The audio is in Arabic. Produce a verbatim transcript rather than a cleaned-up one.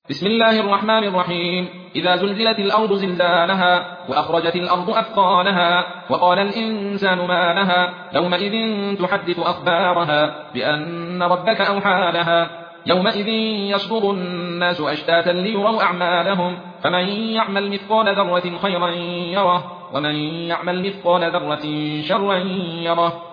بسم الله الرحمن الرحيم. إذا زلزلت الأرض زلزالها وأخرجت الأرض أثقالها وقال الإنسان ما لها يومئذ تحدث أخبارها بأن ربك أوحى لها يومئذ يصدر الناس أشتاتا ليروا أعمالهم فمن يعمل مثقال ذرة خيرا يره ومن يعمل مثقال ذرة شرا يره